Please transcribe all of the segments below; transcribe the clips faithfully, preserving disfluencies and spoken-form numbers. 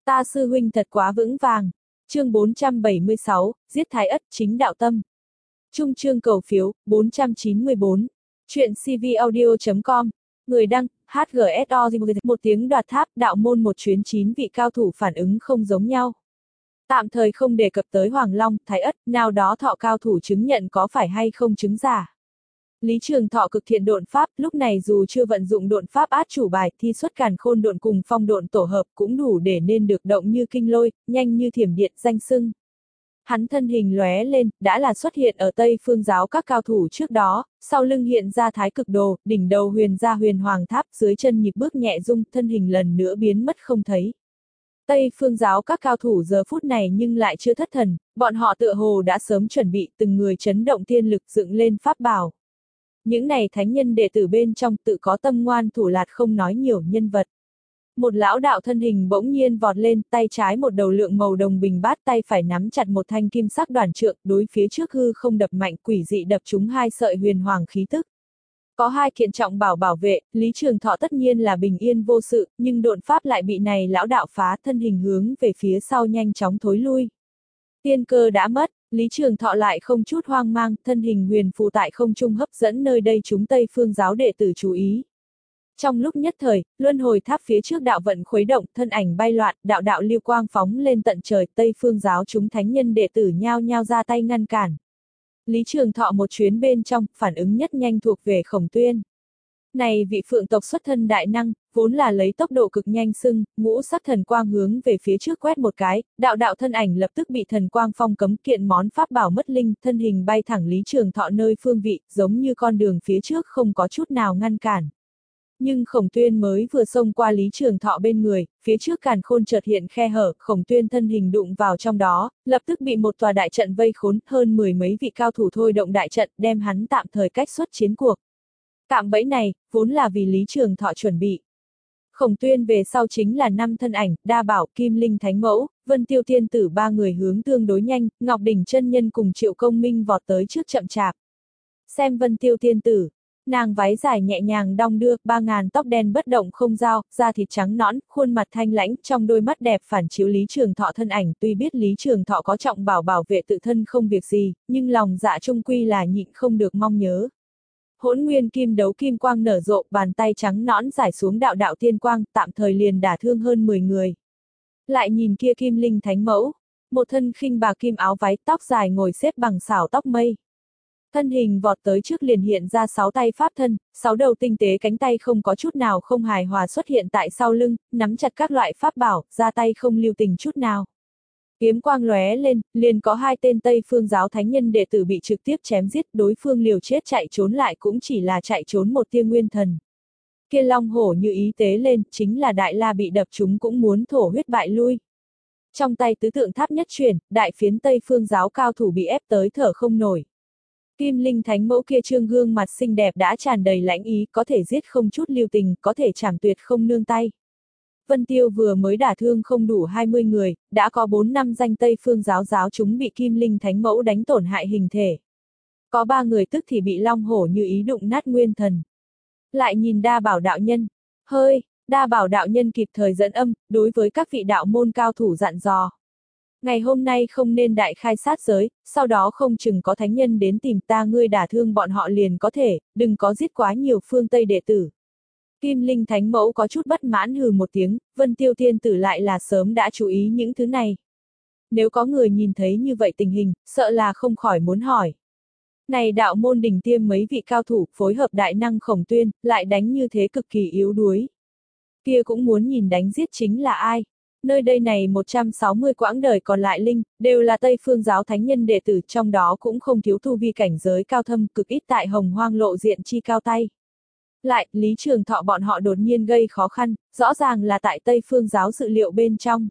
Ta sư huynh thật quá vững vàng. Chương bốn trăm bảy mươi sáu, giết Thái Ất chính đạo tâm. Trung chương cầu phiếu, bốn trăm chín mươi bốn. Chuyện cvaudio chấm com. Người đăng, hát giê ét o một tiếng đoạt tháp, đạo môn một chuyến chín vị cao thủ phản ứng không giống nhau. Tạm thời không đề cập tới Hoàng Long, Thái Ất, nào đó thọ cao thủ chứng nhận có phải hay không chứng giả. Lý Trường Thọ cực thiện độn pháp, lúc này dù chưa vận dụng độn pháp át chủ bài, thi xuất càn khôn độn cùng phong độn tổ hợp cũng đủ để nên được động như kinh lôi, nhanh như thiểm điện danh xưng. Hắn thân hình lóe lên, đã là xuất hiện ở Tây Phương giáo các cao thủ trước đó, sau lưng hiện ra thái cực đồ, đỉnh đầu huyền ra huyền hoàng tháp, dưới chân nhịp bước nhẹ rung, thân hình lần nữa biến mất không thấy. Tây Phương giáo các cao thủ giờ phút này nhưng lại chưa thất thần, bọn họ tựa hồ đã sớm chuẩn bị, từng người chấn động thiên lực dựng lên pháp bảo. Những này thánh nhân đệ tử bên trong tự có tâm ngoan thủ lạt không nói nhiều nhân vật. Một lão đạo thân hình bỗng nhiên vọt lên, tay trái một đầu lượng màu đồng bình bát, tay phải nắm chặt một thanh kim sắc đoản trượng, đối phía trước hư không đập mạnh, quỷ dị đập trúng hai sợi huyền hoàng khí tức. Có hai kiện trọng bảo bảo vệ, Lý Trường Thọ tất nhiên là bình yên vô sự, nhưng độn pháp lại bị này lão đạo phá, thân hình hướng về phía sau nhanh chóng thối lui. Tiên cơ đã mất, Lý Trường Thọ lại không chút hoang mang, thân hình huyền phù tại không trung hấp dẫn nơi đây chúng Tây Phương giáo đệ tử chú ý. Trong lúc nhất thời, luân hồi tháp phía trước đạo vận khuấy động, thân ảnh bay loạn, đạo đạo lưu quang phóng lên tận trời, Tây Phương giáo chúng thánh nhân đệ tử nhao nhao ra tay ngăn cản. Lý Trường Thọ một chuyến bên trong, phản ứng nhất nhanh thuộc về Khổng Tuyên. Này vị phượng tộc xuất thân đại năng, vốn là lấy tốc độ cực nhanh xưng, ngũ sắc thần quang hướng về phía trước quét một cái, đạo đạo thân ảnh lập tức bị thần quang phong cấm, kiện món pháp bảo mất linh, thân hình bay thẳng Lý Trường Thọ nơi phương vị, giống như con đường phía trước không có chút nào ngăn cản. Nhưng Khổng Tuyên mới vừa xông qua Lý Trường Thọ bên người, phía trước càn khôn chợt hiện khe hở, Khổng Tuyên thân hình đụng vào trong đó, lập tức bị một tòa đại trận vây khốn, hơn mười mấy vị cao thủ thôi động đại trận, đem hắn tạm thời cách xuất chiến cuộc. Cạm bẫy này, vốn là vì Lý Trường Thọ chuẩn bị. Khổng Tuyên về sau chính là năm thân ảnh, Đa Bảo, Kim Linh Thánh Mẫu, Vân Tiêu Tiên Tử ba người hướng tương đối nhanh, Ngọc Đỉnh chân nhân cùng Triệu Công Minh vọt tới trước chậm chạp. Xem Vân Tiêu Tiên Tử. Nàng váy dài nhẹ nhàng đong đưa, ba ngàn tóc đen bất động không dao, da thịt trắng nõn, khuôn mặt thanh lãnh, trong đôi mắt đẹp phản chiếu Lý Trường Thọ thân ảnh, tuy biết Lý Trường Thọ có trọng bảo bảo vệ tự thân không việc gì, nhưng lòng dạ trung quy là nhịn không được mong nhớ. Hỗn nguyên kim đấu kim quang nở rộ, bàn tay trắng nõn giải xuống đạo đạo tiên quang, tạm thời liền đả thương hơn mười người. Lại nhìn kia Kim Linh Thánh Mẫu, một thân khinh bạc kim áo váy, tóc dài ngồi xếp bằng xảo tóc mây. Thân hình vọt tới trước liền hiện ra sáu tay pháp thân, sáu đầu tinh tế cánh tay không có chút nào không hài hòa xuất hiện tại sau lưng, nắm chặt các loại pháp bảo, ra tay không lưu tình chút nào. Kiếm quang lóe lên, liền có hai tên Tây Phương giáo thánh nhân đệ tử bị trực tiếp chém giết, đối phương liều chết chạy trốn lại cũng chỉ là chạy trốn một tia nguyên thần. Kia long hổ như ý tế lên, chính là Đại La bị đập chúng cũng muốn thổ huyết bại lui. Trong tay tứ tượng tháp nhất chuyển, đại phiến Tây Phương giáo cao thủ bị ép tới thở không nổi. Kim Linh Thánh Mẫu kia trương gương mặt xinh đẹp đã tràn đầy lãnh ý, có thể giết không chút lưu tình, có thể chảm tuyệt không nương tay. Vân Tiêu vừa mới đả thương không đủ hai mươi người, đã có bốn năm danh Tây Phương giáo giáo chúng bị Kim Linh Thánh Mẫu đánh tổn hại hình thể. Có ba người tức thì bị long hổ như ý đụng nát nguyên thần. Lại nhìn Đa Bảo đạo nhân, hơi, Đa Bảo đạo nhân kịp thời dẫn âm, đối với các vị đạo môn cao thủ dặn dò. Ngày hôm nay không nên đại khai sát giới, sau đó không chừng có thánh nhân đến tìm ta, ngươi đả thương bọn họ liền có thể, đừng có giết quá nhiều phương Tây đệ tử. Kim Linh Thánh Mẫu có chút bất mãn hừ một tiếng, Vân Tiêu Tiên Tử lại là sớm đã chú ý những thứ này. Nếu có người nhìn thấy như vậy tình hình, sợ là không khỏi muốn hỏi. Này đạo môn đỉnh tiêm mấy vị cao thủ, phối hợp đại năng Khổng Tuyên, lại đánh như thế cực kỳ yếu đuối. Kia cũng muốn nhìn đánh giết chính là ai? Nơi đây này một trăm sáu mươi quãng đời còn lại linh, đều là Tây Phương giáo thánh nhân đệ tử, trong đó cũng không thiếu tu vi cảnh giới cao thâm, cực ít tại Hồng Hoang lộ diện chi cao tay. Lại, Lý Trường Thọ bọn họ đột nhiên gây khó khăn, rõ ràng là tại Tây Phương giáo dự liệu bên trong.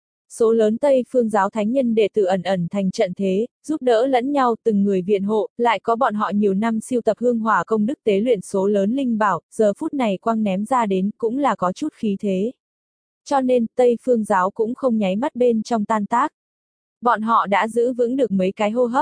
Số lớn Tây Phương giáo thánh nhân đệ tử ẩn ẩn thành trận thế, giúp đỡ lẫn nhau từng người viện hộ, lại có bọn họ nhiều năm siêu tập hương hỏa công đức tế luyện số lớn linh bảo, giờ phút này quang ném ra đến cũng là có chút khí thế. Cho nên, Tây Phương giáo cũng không nháy mắt bên trong tan tác. Bọn họ đã giữ vững được mấy cái hô hấp.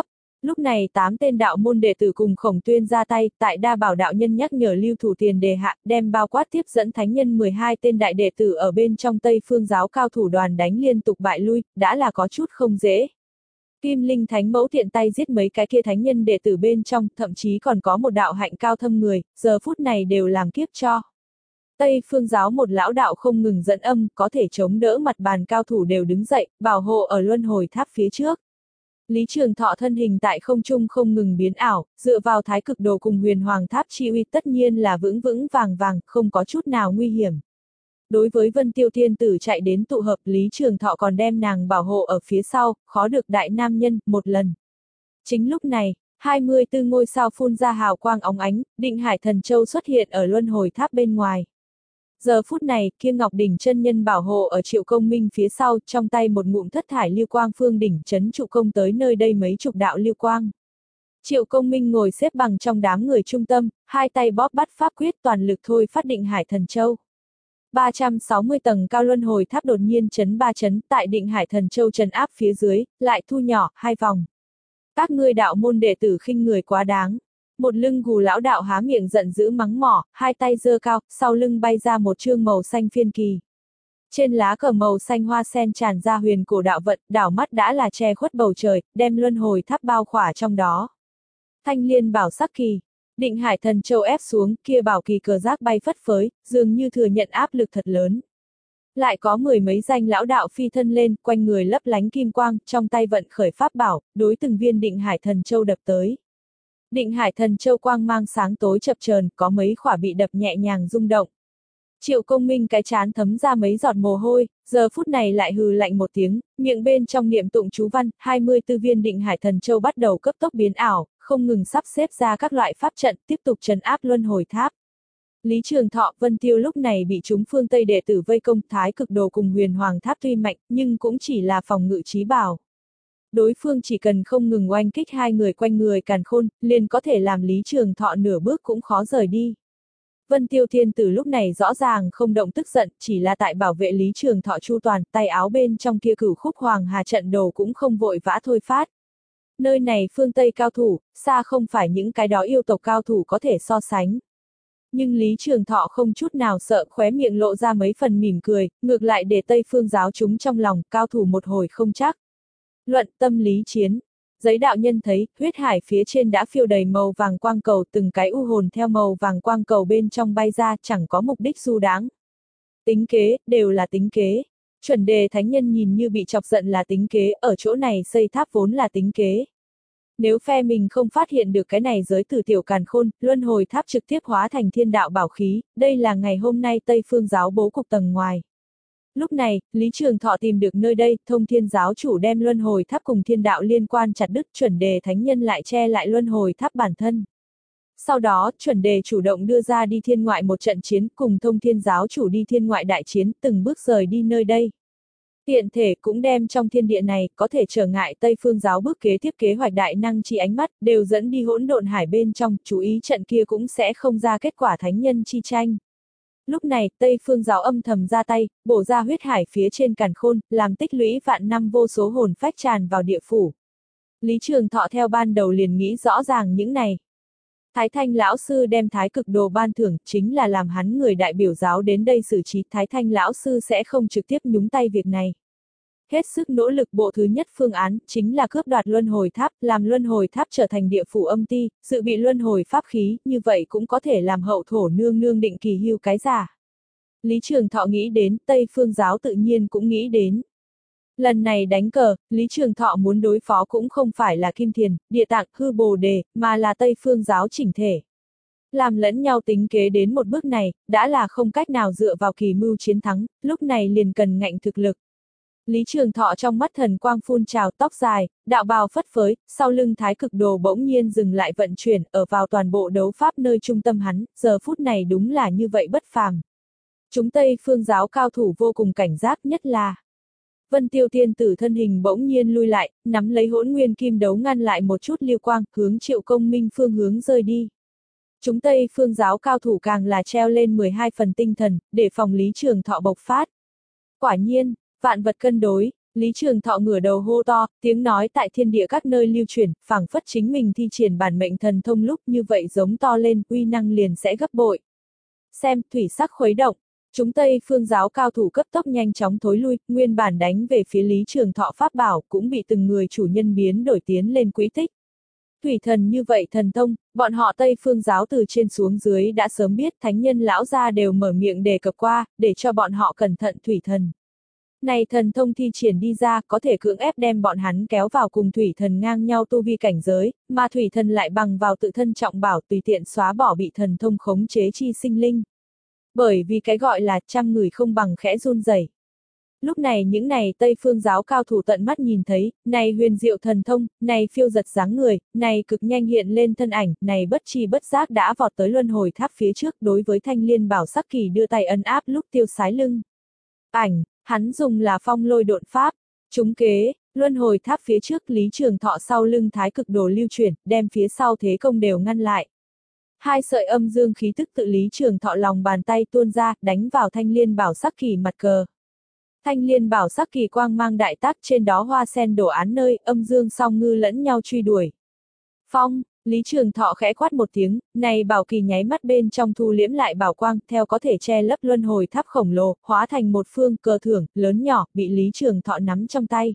Lúc này tám tên đạo môn đệ tử cùng Khổng Tuyên ra tay, tại Đa Bảo đạo nhân nhắc nhở lưu thủ tiền đề hạ, đem bao quát tiếp dẫn thánh nhân mười hai tên đại đệ tử ở bên trong Tây Phương giáo cao thủ đoàn đánh liên tục bại lui, đã là có chút không dễ. Kim Linh Thánh Mẫu tiện tay giết mấy cái kia thánh nhân đệ tử bên trong, thậm chí còn có một đạo hạnh cao thâm người, giờ phút này đều làm kiếp cho. Tây Phương giáo một lão đạo không ngừng dẫn âm, có thể chống đỡ mặt bàn cao thủ đều đứng dậy, bảo hộ ở luân hồi tháp phía trước. Lý Trường Thọ thân hình tại không trung không ngừng biến ảo, dựa vào thái cực đồ cùng huyền hoàng tháp chi uy tất nhiên là vững vững vàng vàng, không có chút nào nguy hiểm. Đối với Vân Tiêu Thiên Tử chạy đến tụ hợp, Lý Trường Thọ còn đem nàng bảo hộ ở phía sau, khó được đại nam nhân, một lần. Chính lúc này, hai mươi tư ngôi sao phun ra hào quang óng ánh, Định Hải Thần Châu xuất hiện ở luân hồi tháp bên ngoài. Giờ phút này, kia Ngọc Đỉnh chân nhân bảo hộ ở Triệu Công Minh phía sau, trong tay một ngụm thất thải lưu quang phương đỉnh chấn trụ công tới nơi đây mấy chục đạo lưu quang. Triệu Công Minh ngồi xếp bằng trong đám người trung tâm, hai tay bóp bắt pháp quyết toàn lực thôi phát Định Hải Thần Châu. ba trăm sáu mươi tầng cao luân hồi tháp đột nhiên chấn ba chấn, tại Định Hải Thần Châu trấn áp phía dưới, lại thu nhỏ hai vòng. Các ngươi đạo môn đệ tử khinh người quá đáng. Một lưng gù lão đạo há miệng giận dữ mắng mỏ, hai tay giơ cao, sau lưng bay ra một chương màu xanh phiên kỳ. Trên lá cờ màu xanh hoa sen tràn ra huyền cổ đạo vận, đảo mắt đã là che khuất bầu trời, đem luân hồi tháp bao khỏa trong đó. Thanh liên bảo sắc kỳ. Định Hải Thần Châu ép xuống, kia bảo kỳ cờ giác bay phất phới, dường như thừa nhận áp lực thật lớn. Lại có mười mấy danh lão đạo phi thân lên, quanh người lấp lánh kim quang, trong tay vận khởi pháp bảo, đối từng viên Định Hải Thần Châu đập tới. Định Hải Thần Châu quang mang sáng tối chập chờn, có mấy khỏa bị đập nhẹ nhàng rung động. Triệu Công Minh cái chán thấm ra mấy giọt mồ hôi, giờ phút này lại hừ lạnh một tiếng, miệng bên trong niệm tụng chú văn, hai mươi tư viên Định Hải Thần Châu bắt đầu cấp tốc biến ảo, không ngừng sắp xếp ra các loại pháp trận, tiếp tục trấn áp luân hồi tháp. Lý Trường Thọ, Vân Tiêu lúc này bị chúng phương Tây đệ tử vây công, thái cực đồ cùng huyền hoàng tháp tuy mạnh, nhưng cũng chỉ là phòng ngự trí bảo. Đối phương chỉ cần không ngừng oanh kích hai người quanh người càn khôn, liền có thể làm Lý Trường Thọ nửa bước cũng khó rời đi. Vân Tiêu Thiên Tử lúc này rõ ràng không động tức giận, chỉ là tại bảo vệ Lý Trường Thọ chu toàn, tay áo bên trong kia cửu khúc hoàng hà trận đồ cũng không vội vã thôi phát. Nơi này phương Tây cao thủ, xa không phải những cái đó yêu tộc cao thủ có thể so sánh. Nhưng Lý Trường Thọ không chút nào sợ, khóe miệng lộ ra mấy phần mỉm cười, ngược lại để Tây Phương giáo chúng trong lòng, cao thủ một hồi không chắc. Luận tâm lý chiến. Giấy đạo nhân thấy, huyết hải phía trên đã phiêu đầy màu vàng quang cầu, từng cái u hồn theo màu vàng quang cầu bên trong bay ra, chẳng có mục đích du đáng. Tính kế, đều là tính kế. Chuẩn đề thánh nhân nhìn như bị chọc giận là tính kế, ở chỗ này xây tháp vốn là tính kế. Nếu phe mình không phát hiện được cái này giới tử tiểu càn khôn, luân hồi tháp trực tiếp hóa thành thiên đạo bảo khí, đây là ngày hôm nay Tây Phương giáo bố cục tầng ngoài. Lúc này, Lý Trường Thọ tìm được nơi đây, Thông Thiên giáo chủ đem luân hồi tháp cùng thiên đạo liên quan chặt đứt, chuẩn đề thánh nhân lại che lại luân hồi tháp bản thân. Sau đó, chuẩn đề chủ động đưa ra đi thiên ngoại một trận chiến, cùng Thông Thiên giáo chủ đi thiên ngoại đại chiến, từng bước rời đi nơi đây. Tiện thể cũng đem trong thiên địa này, có thể trở ngại Tây Phương giáo bước kế tiếp kế hoạch đại năng chi ánh mắt, đều dẫn đi hỗn độn hải bên trong, chú ý trận kia cũng sẽ không ra kết quả thánh nhân chi tranh. Lúc này, Tây Phương giáo âm thầm ra tay, bổ ra huyết hải phía trên càn khôn, làm tích lũy vạn năm vô số hồn phách tràn vào địa phủ. Lý Trường Thọ theo ban đầu liền nghĩ rõ ràng những này. Thái Thanh lão sư đem thái cực đồ ban thưởng, chính là làm hắn người đại biểu giáo đến đây xử trí, Thái Thanh lão sư sẽ không trực tiếp nhúng tay việc này. Hết sức nỗ lực bộ thứ nhất phương án, chính là cướp đoạt luân hồi tháp, làm luân hồi tháp trở thành địa phủ âm ti, dự bị luân hồi pháp khí, như vậy cũng có thể làm hậu thổ nương nương định kỳ hưu cái giả. Lý Trường Thọ nghĩ đến, Tây Phương giáo tự nhiên cũng nghĩ đến. Lần này đánh cờ, Lý Trường Thọ muốn đối phó cũng không phải là Kim Thiền, Địa Tạng, Hư Bồ Đề, mà là Tây Phương giáo chỉnh thể. Làm lẫn nhau tính kế đến một bước này, đã là không cách nào dựa vào kỳ mưu chiến thắng, lúc này liền cần ngạnh thực lực. Lý Trường Thọ trong mắt thần quang phun trào, tóc dài, đạo bào phất phới, sau lưng thái cực đồ bỗng nhiên dừng lại vận chuyển, ở vào toàn bộ đấu pháp nơi trung tâm hắn, giờ phút này đúng là như vậy bất phàm. Chúng Tây Phương giáo cao thủ vô cùng cảnh giác, nhất là Vân Tiêu Thiên Tử thân hình bỗng nhiên lui lại, nắm lấy hỗn nguyên kim đấu ngăn lại một chút liêu quang, hướng Triệu Công Minh phương hướng rơi đi. Chúng Tây Phương giáo cao thủ càng là treo lên mười hai phần tinh thần, để phòng Lý Trường Thọ bộc phát. Quả nhiên, vạn vật cân đối, Lý Trường Thọ ngửa đầu hô to, tiếng nói tại thiên địa các nơi lưu truyền, phảng phất chính mình thi triển bản mệnh thần thông lúc như vậy giống to lên, uy năng liền sẽ gấp bội. Xem, thủy sắc khuấy động, chúng Tây phương giáo cao thủ cấp tốc nhanh chóng thối lui, nguyên bản đánh về phía Lý Trường Thọ pháp bảo cũng bị từng người chủ nhân biến đổi tiến lên quỹ tích. Thủy thần như vậy thần thông, bọn họ Tây phương giáo từ trên xuống dưới đã sớm biết, thánh nhân lão gia đều mở miệng đề cập qua, để cho bọn họ cẩn thận thủy thần. Này thần thông thi triển đi ra có thể cưỡng ép đem bọn hắn kéo vào cùng thủy thần ngang nhau tu vi cảnh giới, mà thủy thần lại bằng vào tự thân trọng bảo tùy tiện xóa bỏ bị thần thông khống chế chi sinh linh. Bởi vì cái gọi là trăm người không bằng khẽ run rẩy. Lúc này những này Tây phương giáo cao thủ tận mắt nhìn thấy, này huyền diệu thần thông, này phiêu giật dáng người, này cực nhanh hiện lên thân ảnh, này bất chi bất giác đã vọt tới luân hồi tháp phía trước đối với thanh liên bảo sắc kỳ đưa tay ấn áp lúc tiêu sái lưng. Ảnh, hắn dùng là phong lôi độn pháp, trúng kế, luân hồi tháp phía trước Lý Trường Thọ sau lưng thái cực đồ lưu chuyển, đem phía sau thế công đều ngăn lại. Hai sợi âm dương khí tức tự Lý Trường Thọ lòng bàn tay tuôn ra, đánh vào thanh liên bảo sắc kỳ mặt cờ. Thanh liên bảo sắc kỳ quang mang đại tác trên đó hoa sen đổ án nơi, âm dương song ngư lẫn nhau truy đuổi. Phong, Lý Trường Thọ khẽ quát một tiếng, này bảo kỳ nháy mắt bên trong thu liễm lại bảo quang, theo có thể che lấp luân hồi tháp khổng lồ, hóa thành một phương cờ thưởng, lớn nhỏ, bị Lý Trường Thọ nắm trong tay.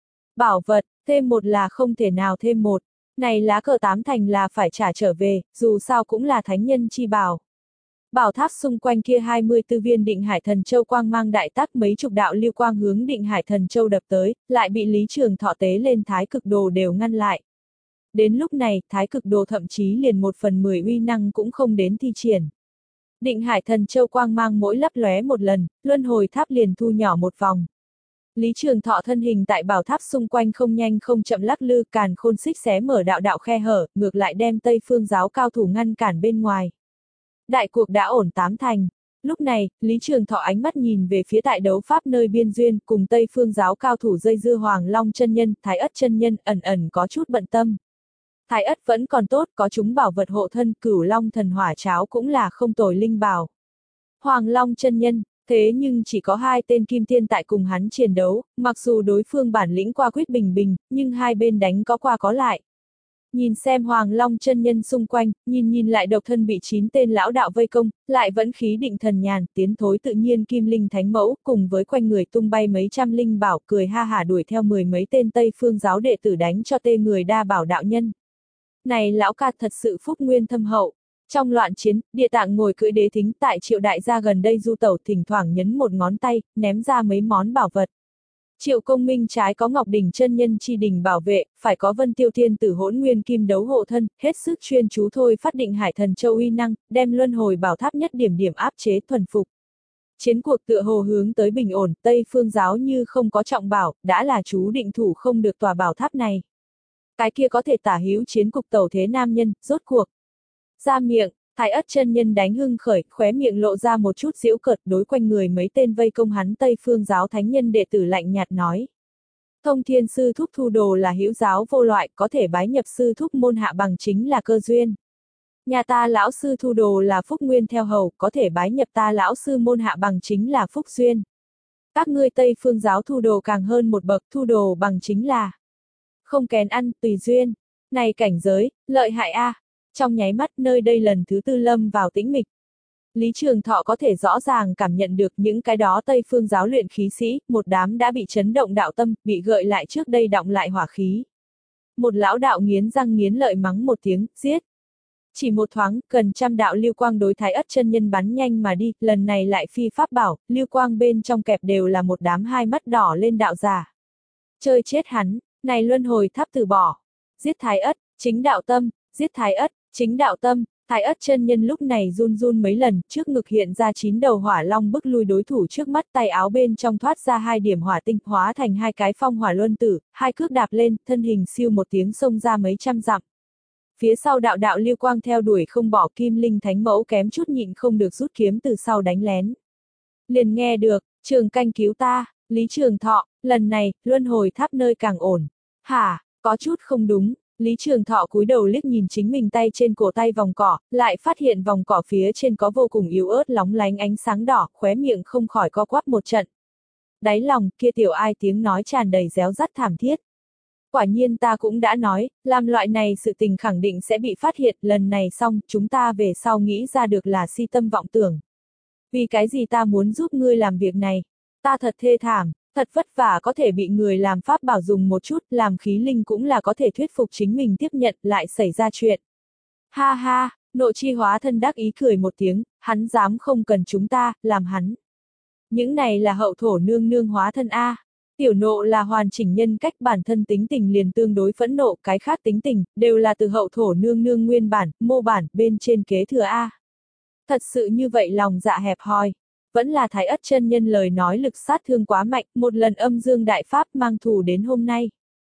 Bảo vật, thêm một là không thể nào thêm một, này lá cờ tám thành là phải trả trở về, dù sao cũng là thánh nhân chi bảo. Bảo tháp xung quanh kia hai mươi tư viên Định Hải Thần Châu quang mang đại tác mấy chục đạo lưu quang hướng Định Hải Thần Châu đập tới, lại bị Lý Trường Thọ tế lên thái cực đồ đều ngăn lại. Đến lúc này, thái cực đồ thậm chí liền một phần mười uy năng cũng không đến thi triển. Định Hải Thần Châu quang mang mỗi lấp lóe một lần, luân hồi tháp liền thu nhỏ một vòng. Lý Trường Thọ thân hình tại bảo tháp xung quanh không nhanh không chậm lắc lư, càn khôn xích xé mở đạo đạo khe hở, ngược lại đem Tây phương giáo cao thủ ngăn cản bên ngoài. Đại cuộc đã ổn tám thành. Lúc này, Lý Trường Thọ ánh mắt nhìn về phía tại đấu pháp nơi biên duyên, cùng Tây phương giáo cao thủ dây dưa Hoàng Long chân nhân, Thái Ất chân nhân, ẩn ẩn có chút bận tâm. Thái Ất vẫn còn tốt, có chúng bảo vật hộ thân, Cửu Long thần hỏa cháo cũng là không tồi linh bảo. Hoàng Long chân nhân, thế nhưng chỉ có hai tên kim tiên tại cùng hắn chiến đấu, mặc dù đối phương bản lĩnh qua quyết bình bình, nhưng hai bên đánh có qua có lại. Nhìn xem Hoàng Long chân nhân xung quanh, nhìn nhìn lại độc thân bị chín tên lão đạo vây công, lại vẫn khí định thần nhàn, tiến thối tự nhiên kim linh thánh mẫu, cùng với quanh người tung bay mấy trăm linh bảo, cười ha hả đuổi theo mười mấy tên Tây phương giáo đệ tử đánh cho tê người đa bảo đạo nhân. Này lão ca thật sự phúc nguyên thâm hậu. Trong loạn chiến, Địa Tạng ngồi cưỡi đế thính tại Triệu đại gia gần đây du tẩu, thỉnh thoảng nhấn một ngón tay, ném ra mấy món bảo vật. Triệu công minh trái có Ngọc Đỉnh chân nhân chi đỉnh bảo vệ, phải có Vân Tiêu Thiên tử hỗn nguyên kim đấu hộ thân, hết sức chuyên chú thôi phát Định Hải Thần Châu uy năng, đem luân hồi bảo tháp nhất điểm điểm áp chế thuần phục. Chiến cuộc tựa hồ hướng tới bình ổn, Tây phương giáo như không có trọng bảo, đã là chú định thủ không được tòa bảo tháp này. Cái kia có thể tả hữu chiến cục tẩu thế nam nhân, rốt cuộc. Ra miệng, Thái Ất chân nhân đánh hưng khởi, khóe miệng lộ ra một chút giễu cợt, đối quanh người mấy tên vây công hắn Tây phương giáo thánh nhân đệ tử lạnh nhạt nói. Thông thiên sư thúc thu đồ là hữu giáo vô loại, có thể bái nhập sư thúc môn hạ bằng chính là cơ duyên. Nhà ta lão sư thu đồ là phúc nguyên theo hầu, có thể bái nhập ta lão sư môn hạ bằng chính là phúc duyên. Các ngươi Tây phương giáo thu đồ càng hơn một bậc, thu đồ bằng chính là không kén ăn, tùy duyên. Này cảnh giới, lợi hại a. À. Trong nháy mắt nơi đây lần thứ tư lâm vào tĩnh mịch. Lý Trường Thọ có thể rõ ràng cảm nhận được những cái đó Tây phương giáo luyện khí sĩ, một đám đã bị chấn động đạo tâm, bị gợi lại trước đây động lại hỏa khí. Một lão đạo nghiến răng nghiến lợi mắng một tiếng, giết. Chỉ một thoáng, gần trăm đạo lưu quang đối Thái Ất chân nhân bắn nhanh mà đi, lần này lại phi pháp bảo, lưu quang bên trong kẹp đều là một đám hai mắt đỏ lên đạo giả. Chơi chết hắn, này luân hồi tháp từ bỏ. Giết Thái Ất, chính đạo tâm, giết Thái Ất. Chính đạo tâm, Thái Ất chân nhân lúc này run run mấy lần, trước ngực hiện ra chín đầu hỏa long bức lui đối thủ trước mắt, tay áo bên trong thoát ra hai điểm hỏa tinh, hóa thành hai cái phong hỏa luân tử, hai cước đạp lên, thân hình siêu một tiếng xông ra mấy trăm dặm. Phía sau đạo đạo lưu quang theo đuổi không bỏ, kim linh thánh mẫu kém chút nhịn không được rút kiếm từ sau đánh lén. Liền nghe được, Trường canh cứu ta, Lý Trường Thọ, lần này, luân hồi tháp nơi càng ổn. Hả, có chút không đúng. Lý Trường Thọ cúi đầu liếc nhìn chính mình tay trên cổ tay vòng cỏ, lại phát hiện vòng cỏ phía trên có vô cùng yếu ớt lóng lánh ánh sáng đỏ, khóe miệng không khỏi co quắp một trận. Đáy lòng kia tiểu ai tiếng nói tràn đầy réo rắt thảm thiết. Quả nhiên ta cũng đã nói, làm loại này sự tình khẳng định sẽ bị phát hiện, lần này xong, chúng ta về sau nghĩ ra được là si tâm vọng tưởng. Vì cái gì ta muốn giúp ngươi làm việc này? Ta thật thê thảm, thật vất vả có thể bị người làm pháp bảo dùng một chút, làm khí linh cũng là có thể thuyết phục chính mình tiếp nhận, lại xảy ra chuyện. Ha ha, nội chi hóa thân đắc ý cười một tiếng, hắn dám không cần chúng ta, làm hắn. Những này là hậu thổ nương nương hóa thân A. Tiểu nộ là hoàn chỉnh nhân cách, bản thân tính tình liền tương đối phẫn nộ, cái khác tính tình, đều là từ hậu thổ nương nương nguyên bản, mô bản, bên trên kế thừa A. Thật sự như vậy lòng dạ hẹp hòi. Vẫn là Thái Ất chân nhân lời nói lực sát thương quá mạnh, một lần âm dương đại pháp mang thù đến hôm nay.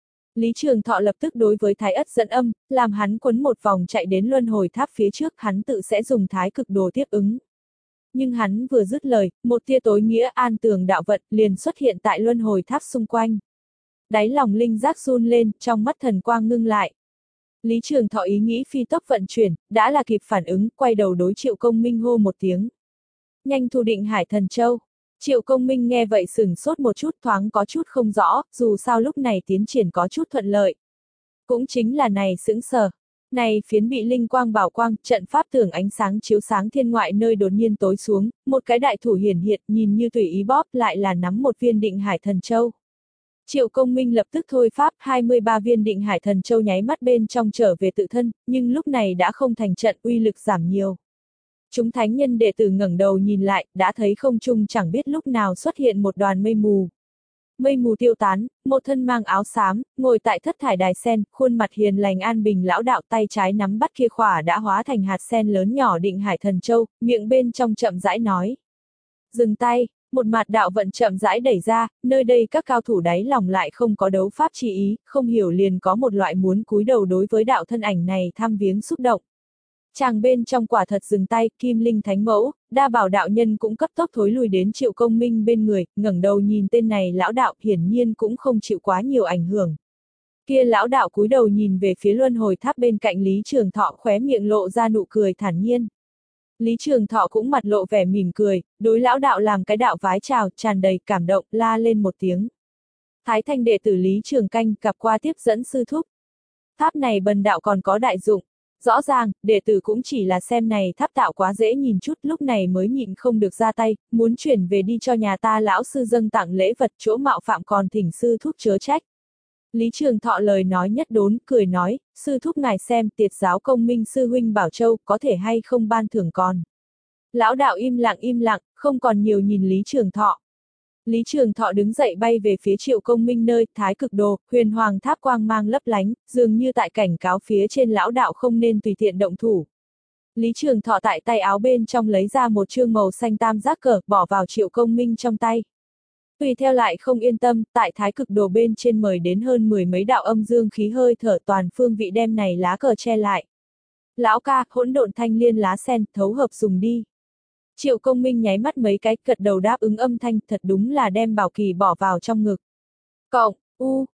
Lý Trường Thọ lập tức đối với Thái Ất dẫn âm, làm hắn quấn một vòng chạy đến luân hồi tháp phía trước, hắn tự sẽ dùng thái cực đồ tiếp ứng. Nhưng hắn vừa dứt lời, một tia tối nghĩa an tường đạo vận liền xuất hiện tại luân hồi tháp xung quanh. Đáy lòng linh giác run lên, trong mắt thần quang ngưng lại. Lý Trường Thọ ý nghĩ phi tốc vận chuyển, đã là kịp phản ứng, quay đầu đối Triệu Công Minh hô một tiếng. Nhanh thu định Hải Thần Châu. Triệu Công Minh nghe vậy sửng sốt một chút, thoáng có chút không rõ, dù sao lúc này tiến triển có chút thuận lợi. Cũng chính là này sững sờ. Này phiến bị linh quang bảo quang, trận pháp tưởng ánh sáng chiếu sáng thiên ngoại nơi đột nhiên tối xuống, một cái đại thủ hiển hiện, nhìn như tùy ý bóp, lại là nắm một viên định Hải Thần Châu. Triệu Công Minh lập tức thôi pháp, hai mươi ba viên định Hải Thần Châu nháy mắt bên trong trở về tự thân, nhưng lúc này đã không thành trận, uy lực giảm nhiều. Chúng thánh nhân đệ tử ngẩng đầu nhìn lại, đã thấy không trung chẳng biết lúc nào xuất hiện một đoàn mây mù. Mây mù tiêu tán, một thân mang áo xám, ngồi tại thất thải đài sen, khuôn mặt hiền lành an bình lão đạo, tay trái nắm bắt kia khỏa đã hóa thành hạt sen lớn nhỏ định Hải Thần Châu, miệng bên trong chậm rãi nói. Dừng tay, một mặt đạo vận chậm rãi đẩy ra, nơi đây các cao thủ đáy lòng lại không có đấu pháp chi ý, không hiểu liền có một loại muốn cúi đầu đối với đạo thân ảnh này thăm viếng xúc động. Chàng bên trong quả thật dừng tay, Kim Linh Thánh Mẫu, đa bảo đạo nhân cũng cấp tốc thối lùi đến Triệu Công Minh bên người, ngẩng đầu nhìn tên này lão đạo, hiển nhiên cũng không chịu quá nhiều ảnh hưởng. Kia lão đạo cúi đầu nhìn về phía luân hồi tháp bên cạnh Lý Trường Thọ, khóe miệng lộ ra nụ cười thản nhiên. Lý Trường Thọ cũng mặt lộ vẻ mỉm cười, đối lão đạo làm cái đạo vái chào, tràn đầy cảm động, la lên một tiếng. Thái thanh đệ tử Lý Trường Canh gặp qua tiếp dẫn sư thúc. Tháp này bần đạo còn có đại dụng. Rõ ràng, đệ tử cũng chỉ là xem này tháp tạo quá dễ nhìn chút, lúc này mới nhịn không được ra tay, muốn chuyển về đi cho nhà ta lão sư dâng tặng lễ vật, chỗ mạo phạm còn thỉnh sư thúc chớ trách. Lý Trường Thọ lời nói nhất đốn, cười nói, sư thúc ngài xem, tiệt giáo công minh sư huynh Bảo Châu, có thể hay không ban thưởng còn. Lão đạo im lặng im lặng, không còn nhiều nhìn Lý Trường Thọ. Lý Trường Thọ đứng dậy bay về phía Triệu Công Minh nơi, thái cực đồ, huyền hoàng tháp quang mang lấp lánh, dường như tại cảnh cáo phía trên lão đạo không nên tùy tiện động thủ. Lý Trường Thọ tại tay áo bên trong lấy ra một chương màu xanh tam giác cờ, bỏ vào Triệu Công Minh trong tay. Tùy theo lại không yên tâm, tại thái cực đồ bên trên mời đến hơn mười mấy đạo âm dương khí hơi thở toàn phương vị đem này lá cờ che lại. Lão ca, hỗn độn thanh liên lá sen, thấu hợp dùng đi. Triệu Công Minh nháy mắt mấy cái, gật đầu đáp ứng âm thanh, thật đúng là đem bảo kỳ bỏ vào trong ngực. Cộng, u,